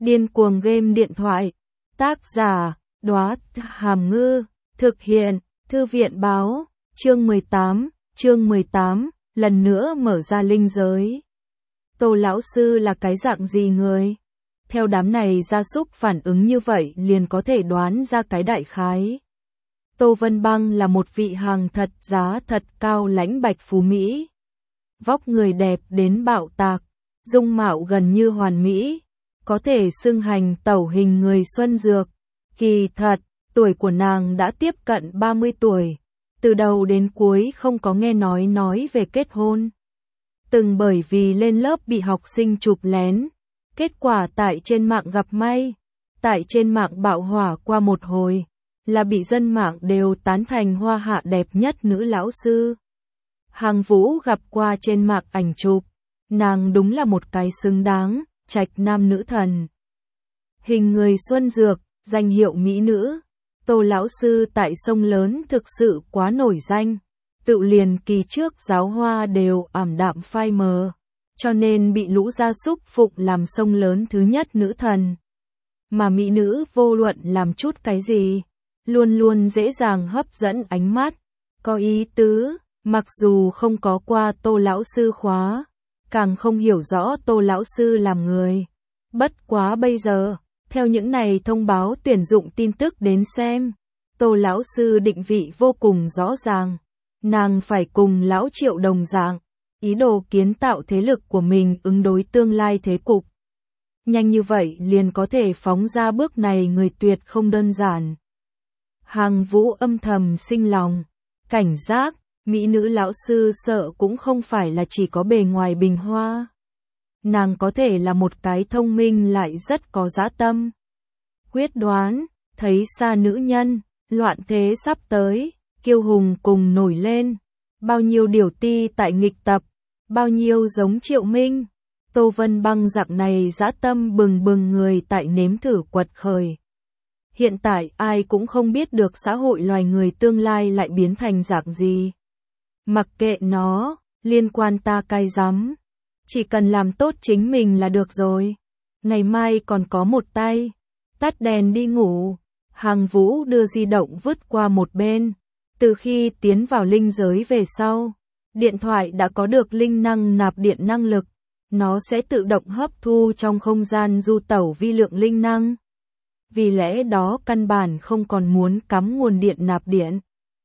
Điên cuồng game điện thoại. Tác giả, Đóa Hàm Ngư. Thực hiện, Thư viện báo. Chương 18, lần nữa mở ra linh giới. Tô lão sư là cái dạng gì người? Theo đám này gia súc phản ứng như vậy liền có thể đoán ra cái đại khái. Tô Vân Băng là một vị hàng thật giá thật cao lãnh bạch phú Mỹ. Vóc người đẹp đến bạo tạc, dung mạo gần như hoàn mỹ, có thể xưng hành tẩu hình người xuân dược. Kỳ thật, tuổi của nàng đã tiếp cận 30 tuổi, từ đầu đến cuối không có nghe nói về kết hôn. Từng bởi vì lên lớp bị học sinh chụp lén, kết quả tại trên mạng gặp may, tại trên mạng bạo hỏa qua một hồi, là bị dân mạng đều tán thành hoa hạ đẹp nhất nữ lão sư. Hàng Vũ gặp qua trên mạng ảnh chụp, nàng đúng là một cái xứng đáng, trạch nam nữ thần. Hình người xuân dược, danh hiệu mỹ nữ, Tô lão sư tại sông lớn thực sự quá nổi danh, tự liền kỳ trước giáo hoa đều ảm đạm phai mờ, cho nên bị lũ gia súc phụng làm sông lớn thứ nhất nữ thần. Mà mỹ nữ vô luận làm chút cái gì, luôn luôn dễ dàng hấp dẫn ánh mắt, có ý tứ, mặc dù không có qua Tô lão sư khóa, càng không hiểu rõ Tô lão sư làm người. Bất quá bây giờ, theo những này thông báo tuyển dụng tin tức đến xem, Tô lão sư định vị vô cùng rõ ràng, nàng phải cùng lão Triệu đồng dạng, ý đồ kiến tạo thế lực của mình ứng đối tương lai thế cục. Nhanh như vậy liền có thể phóng ra bước này người tuyệt không đơn giản. Hàng Vũ âm thầm sinh lòng, cảnh giác, mỹ nữ lão sư sợ cũng không phải là chỉ có bề ngoài bình hoa. Nàng có thể là một cái thông minh lại rất có dã tâm. Quyết đoán, thấy xa nữ nhân, loạn thế sắp tới, kiêu hùng cùng nổi lên. Bao nhiêu điều ti tại nghịch tập, bao nhiêu giống Triệu Minh. Tô Vân Băng dạng này dã tâm bừng bừng người tại nếm thử quật khởi. Hiện tại ai cũng không biết được xã hội loài người tương lai lại biến thành dạng gì. Mặc kệ nó, liên quan ta cay rắm. Chỉ cần làm tốt chính mình là được rồi. Ngày mai còn có một tay. Tắt đèn đi ngủ. Hàng Vũ đưa di động vứt qua một bên. Từ khi tiến vào linh giới về sau, điện thoại đã có được linh năng nạp điện năng lực. Nó sẽ tự động hấp thu trong không gian du tẩu vi lượng linh năng. Vì lẽ đó căn bản không còn muốn cắm nguồn điện nạp điện.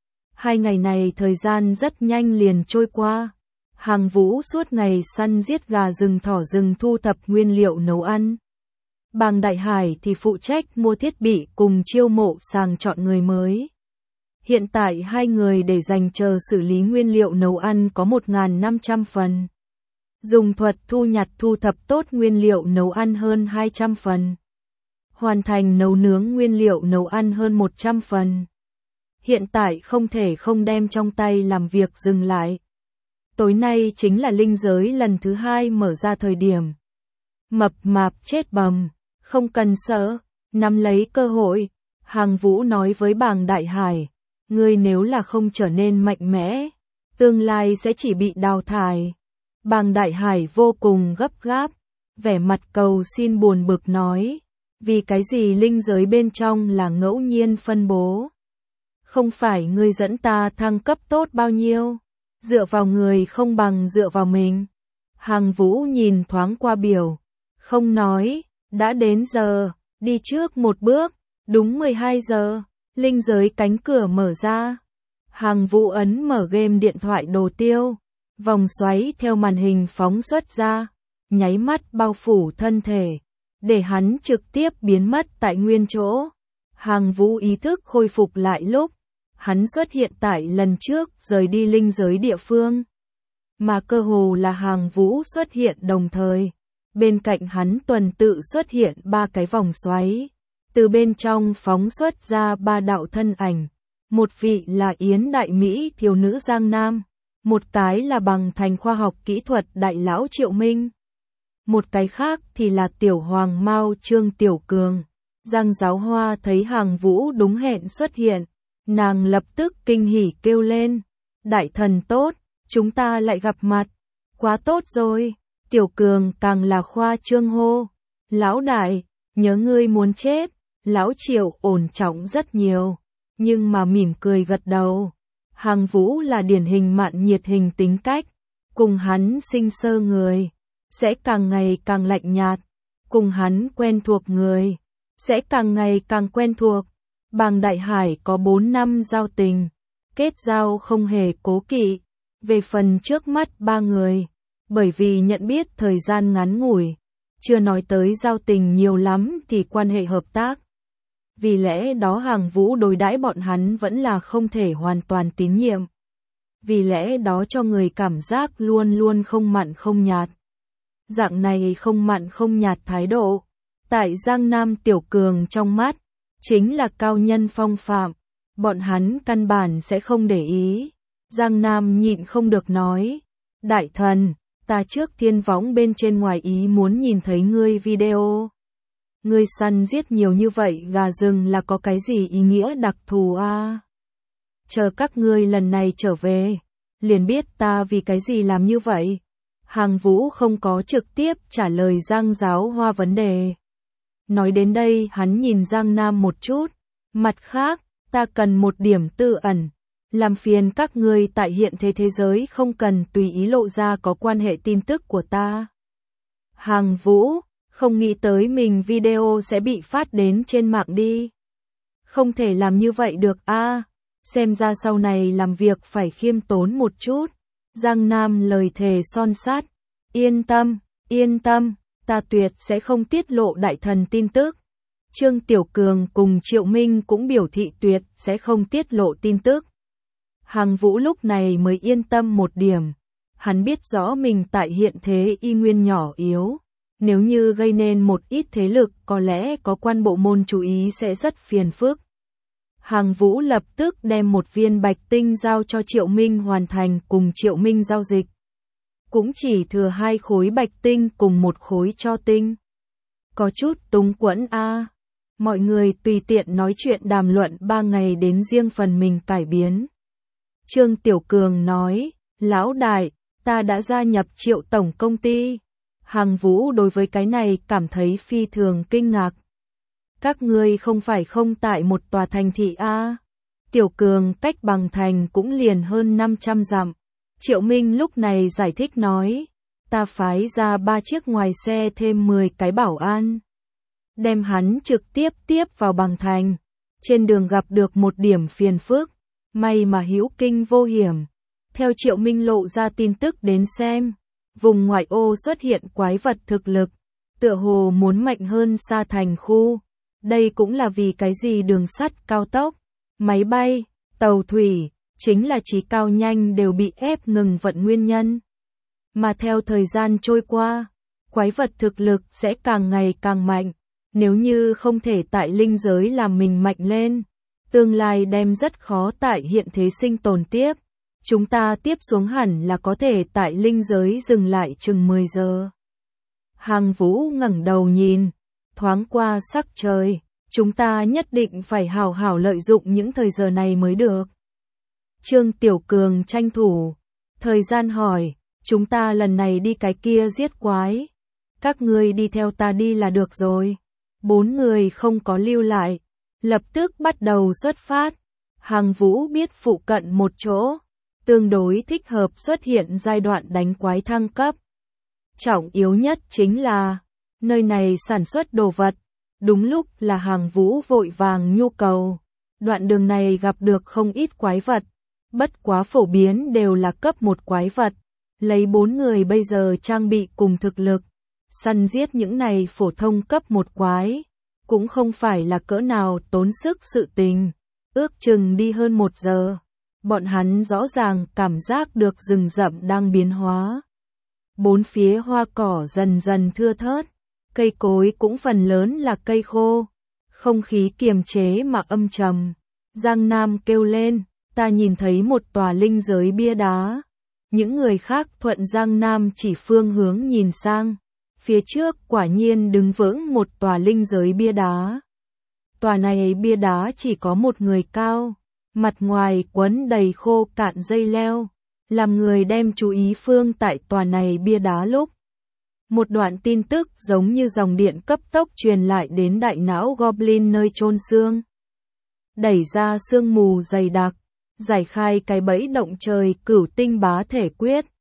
2 ngày này thời gian rất nhanh liền trôi qua. Hàng Vũ suốt ngày săn giết gà rừng thỏ rừng thu thập nguyên liệu nấu ăn. Bàng Đại Hải thì phụ trách mua thiết bị cùng chiêu mộ sàng chọn người mới. Hiện tại 2 người để dành chờ xử lý nguyên liệu nấu ăn có 1.500 phần. Dùng thuật thu nhặt thu thập tốt nguyên liệu nấu ăn hơn 200 phần. Hoàn thành nấu nướng nguyên liệu nấu ăn hơn 100 phần. Hiện tại không thể không đem trong tay làm việc dừng lại. Tối nay chính là linh giới lần thứ 2 mở ra thời điểm. Mập mạp chết bầm, không cần sợ, nắm lấy cơ hội. Hàng Vũ nói với Bàng Đại Hải, ngươi nếu là không trở nên mạnh mẽ, tương lai sẽ chỉ bị đào thải. Bàng Đại Hải vô cùng gấp gáp, vẻ mặt cầu xin buồn bực nói, vì cái gì linh giới bên trong là ngẫu nhiên phân bố? Không phải ngươi dẫn ta thăng cấp tốt bao nhiêu, dựa vào người không bằng dựa vào mình. Hàng Vũ nhìn thoáng qua biểu, không nói, đã đến giờ, đi trước một bước, đúng 12 giờ, linh giới cánh cửa mở ra. Hàng Vũ ấn mở game điện thoại đồ tiêu, vòng xoáy theo màn hình phóng xuất ra, nháy mắt bao phủ thân thể, để hắn trực tiếp biến mất tại nguyên chỗ. Hàng Vũ ý thức khôi phục lại lúc hắn xuất hiện tại lần trước rời đi linh giới địa phương. Mà cơ hồ là Hàng Vũ xuất hiện đồng thời. Bên cạnh hắn tuần tự xuất hiện 3 cái vòng xoáy. Từ bên trong phóng xuất ra 3 đạo thân ảnh. Một vị là Yến Đại Mỹ thiếu nữ Giang Nam. Một cái là bằng thành khoa học kỹ thuật đại lão Triệu Minh. Một cái khác thì là tiểu hoàng mao Trương Tiểu Cường. Giang Giáo Hoa thấy Hàng Vũ đúng hẹn xuất hiện. Nàng lập tức kinh hỉ kêu lên. Đại thần tốt, chúng ta lại gặp mặt. Quá tốt rồi. Tiểu Cường càng là khoa trương hô. Lão đại, nhớ ngươi muốn chết. Lão Triệu ổn trọng rất nhiều, nhưng mà mỉm cười gật đầu. Hàng Vũ là điển hình mạn nhiệt hình tính cách, cùng hắn sinh sơ người, sẽ càng ngày càng lạnh nhạt, cùng hắn quen thuộc người, sẽ càng ngày càng quen thuộc. Bàng Đại Hải có 4 năm giao tình, kết giao không hề cố kỵ. Về phần trước mắt ba người, bởi vì nhận biết thời gian ngắn ngủi, chưa nói tới giao tình nhiều lắm thì quan hệ hợp tác. Vì lẽ đó Hàng Vũ đối đãi bọn hắn vẫn là không thể hoàn toàn tín nhiệm. Vì lẽ đó cho người cảm giác luôn luôn không mặn không nhạt. Dạng này không mặn không nhạt thái độ, tại Giang Nam Tiểu Cường trong mắt, chính là cao nhân phong phạm. Bọn hắn căn bản sẽ không để ý. Giang Nam nhịn không được nói, đại thần, ta trước thiên võng bên trên ngoài ý muốn nhìn thấy ngươi video. Ngươi săn giết nhiều như vậy gà rừng là có cái gì ý nghĩa đặc thù à? Chờ các ngươi lần này trở về, liền biết ta vì cái gì làm như vậy. Hàng Vũ không có trực tiếp trả lời Giang Giáo Hoa vấn đề. Nói đến đây hắn nhìn Giang Nam một chút. Mặt khác, ta cần một điểm tư ẩn. Làm phiền các ngươi tại hiện thế giới không cần tùy ý lộ ra có quan hệ tin tức của ta. Hàng Vũ không nghĩ tới mình video sẽ bị phát đến trên mạng đi. Không thể làm như vậy được a. Xem ra sau này làm việc phải khiêm tốn một chút. Giang Nam lời thề son sắt. Yên tâm, ta tuyệt sẽ không tiết lộ đại thần tin tức. Trương Tiểu Cường cùng Triệu Minh cũng biểu thị tuyệt sẽ không tiết lộ tin tức. Hàng Vũ lúc này mới yên tâm một điểm. Hắn biết rõ mình tại hiện thế y nguyên nhỏ yếu. Nếu như gây nên một ít thế lực có lẽ có quan bộ môn chú ý sẽ rất phiền phức. Hàng Vũ lập tức đem một viên bạch tinh giao cho Triệu Minh hoàn thành cùng Triệu Minh giao dịch. Cũng chỉ thừa 2 khối bạch tinh cùng 1 khối cho tinh. Có chút túng quẫn a. Mọi người tùy tiện nói chuyện đàm luận 3 ngày đến riêng phần mình cải biến. Trương Tiểu Cường nói, lão đại, ta đã gia nhập Triệu tổng công ty. Hàng Vũ đối với cái này cảm thấy phi thường kinh ngạc. Các ngươi không phải không tại một tòa thành thị a? Tiểu Cường cách Bằng Thành cũng liền hơn 500 dặm. Triệu Minh lúc này giải thích nói, ta phái ra 3 chiếc ngoài xe thêm 10 cái bảo an. Đem hắn trực tiếp vào Bằng Thành. Trên đường gặp được một điểm phiền phức, may mà hữu kinh vô hiểm. Theo Triệu Minh lộ ra tin tức đến xem, vùng ngoại ô xuất hiện quái vật thực lực, tựa hồ muốn mạnh hơn xa thành khu. Đây cũng là vì cái gì đường sắt, cao tốc, máy bay, tàu thủy, chính là chí cao nhanh đều bị ép ngừng vận nguyên nhân. Mà theo thời gian trôi qua, quái vật thực lực sẽ càng ngày càng mạnh. Nếu như không thể tại linh giới làm mình mạnh lên, tương lai đem rất khó tại hiện thế sinh tồn tiếp. Chúng ta tiếp xuống hẳn là có thể tại linh giới dừng lại chừng 10 giờ. Hàng Vũ ngẩng đầu nhìn, thoáng qua sắc trời, chúng ta nhất định phải hào hảo lợi dụng những thời giờ này mới được. Trương Tiểu Cường tranh thủ thời gian hỏi, chúng ta lần này đi cái kia giết quái, các ngươi đi theo ta đi là được rồi. 4 người không có lưu lại, lập tức bắt đầu xuất phát. Hàng Vũ biết phụ cận một chỗ tương đối thích hợp xuất hiện giai đoạn đánh quái thăng cấp. Trọng yếu nhất chính là nơi này sản xuất đồ vật, đúng lúc là Hàng Vũ vội vàng nhu cầu. Đoạn đường này gặp được không ít quái vật, bất quá phổ biến đều là cấp 1 quái vật. Lấy 4 người bây giờ trang bị cùng thực lực, săn giết những này phổ thông cấp 1 quái, cũng không phải là cỡ nào tốn sức sự tình. Ước chừng đi hơn 1 giờ, bọn hắn rõ ràng cảm giác được rừng rậm đang biến hóa. 4 phía hoa cỏ dần dần thưa thớt, cây cối cũng phần lớn là cây khô, không khí kiềm chế mà âm trầm. Giang Nam kêu lên, ta nhìn thấy một tòa linh giới bia đá. Những người khác thuận Giang Nam chỉ phương hướng nhìn sang. Phía trước quả nhiên đứng vững một tòa linh giới bia đá. Tòa này bia đá chỉ có 1 người cao, mặt ngoài quấn đầy khô cạn dây leo, làm người đem chú ý phương tại tòa này bia đá lúc Một đoạn tin tức giống như dòng điện cấp tốc truyền lại đến đại não Goblin nơi chôn xương. Đẩy ra sương mù dày đặc, giải khai cái bẫy động trời cửu tinh bá thể quyết.